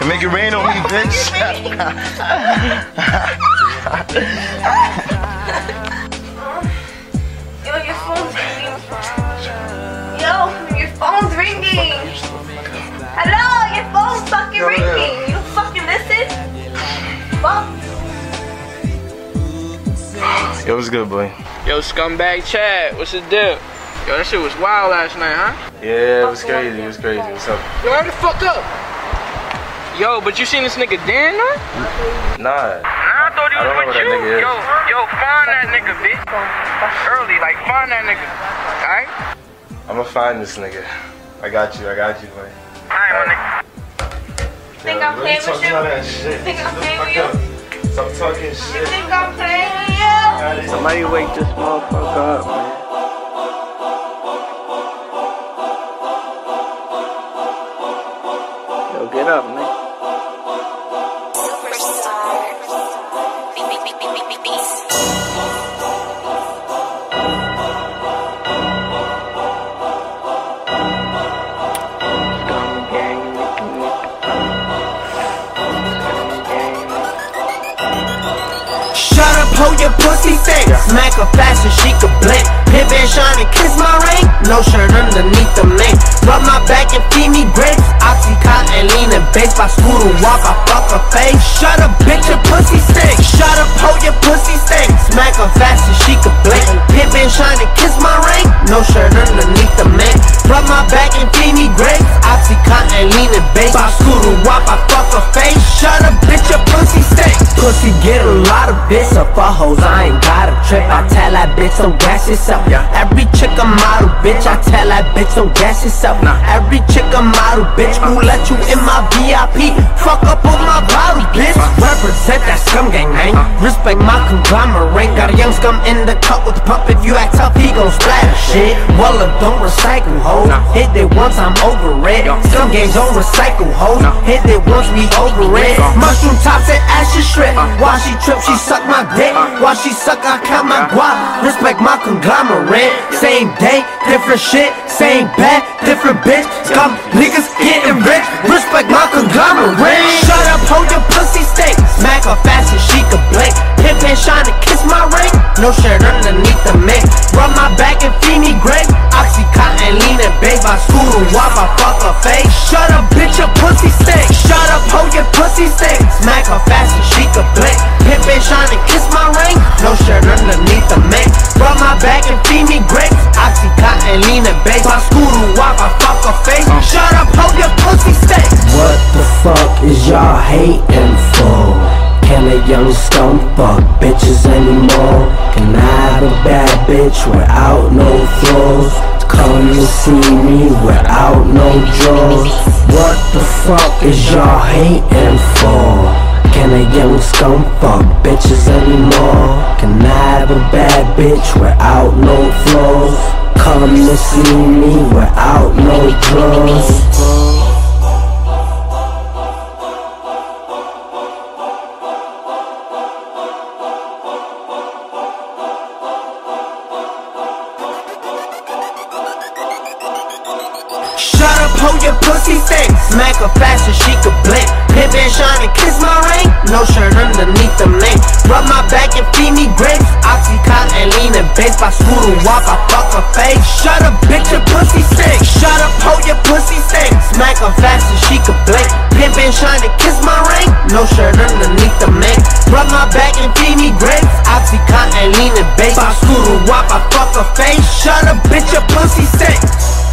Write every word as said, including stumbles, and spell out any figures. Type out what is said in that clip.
Make it rain on me, bitch. Yo, your phone's ringing. Yo, your phone's ringing. Hello, your phone's fucking Yo, ringing. yeah. You fucking listen? Fuck. Yo, what's good, boy? Yo, scumbag Chad, what's the deal? Yo, that shit was wild last night, huh? Yeah, it was crazy. It was crazy. What's up? Yo, hurry the fuck up. Yo, but you seen this nigga Dan, though? Nah. Nah, I thought he I was don't know with who that you. nigga is. Yo, yo, find that nigga, bitch. Early, like, find that nigga. Alright? I'ma find this nigga. I got you. I got you, boy. Alright, my nigga. Think I'm playing with you? All that shit. Think I'm Shut the playing fuck with you? up. Stop talking You shit. think I'm playing with you? Somebody wake this motherfucker up, man. Yo, get up, man. Shut up, hold your pussy thick. Smack her fast and she could blink. Pip and shine and kiss my ring. No shirt underneath the mink. Rub my back and feed me grapes. Oxycontin, lean and base. By scooter walk, I fuck her face. Shut up, bitch, your pussy stink. Shut up, hold your pussy stink. Smack her fast and she could blink. Pip and shine and kiss my ring. No shirt underneath the mink. Rub my back and feed me grapes. Oxycontin, lean and base. By scooter walk, I fuck her face. Shut up, bitch, your pussy stink. Pussy get a lot of bits up for hoes, I ain't got a trip. I tell that bitch don't gas yourself. Every chick a model, bitch. I tell that bitch don't gas yourself. Every chick a model, bitch. Who let you in my V I P? Fuck up on my bottle, bitch. Represent that scum gang, man. Respect my conglomerate. Got a young scum in the cup with the pump. If you act tough, he gon' splatter shit. Well, don't recycle, hoes. Hit it once, I'm over it. Scum gangs don't recycle, hoes. Hit it once, we over it. Mushroom tops and ashes strip. While she trip, she suck my dick. While she suck, I count my guap. Respect my conglomerate. Same day, different shit. Same bed, different bitch. Scum niggas getting rich. Respect my conglomerate. Shut up, hold your pussy stink. Smack her fast and she could blink. Pimp and shine and kiss my ring. No shirt underneath the mink. Rub my back and feed me grape. Oxycontin, lean and bake. By scooter walk, I fuck her face. Shut up, bitch, your pussy stink. Shut up, hold your pussy stink. Smack her fast and she could blink. Pimp and shine and kiss my ring. No shirt underneath the mink. Rub my back and feed me grapes. Oxycontin, lean and bake. By scooter walk, I fuck her face. Shut up, hold your pussy stink. What the fuck is y'all hating for? Can a young scum fuck bitches anymore? Can I have a bad bitch without no flaws? Come and see me without no drawers. What the fuck is y'all hating for? Can a young scum fuck bitches anymore? Can I have a bad bitch without no flaws? Come and see me without no drawers. Shut up, hold your pussy stink. Smack her fast and she could blink. Pimp and shine and kiss my ring. No shirt underneath the mink. Rub my back and feed me grapes. Oxycontin, lean and base. By scooter walk, I fuck her face. Shut up, bitch, your pussy stink. Shut up, hold your pussy stink. Smack her fast and she could blink. Pimp and shine and kiss my ring. No shirt underneath the mink. Rub my back and feed me grapes. Oxycontin, lean and base. By scooter walk, I fuck her face. Shut up, bitch, your pussy stink.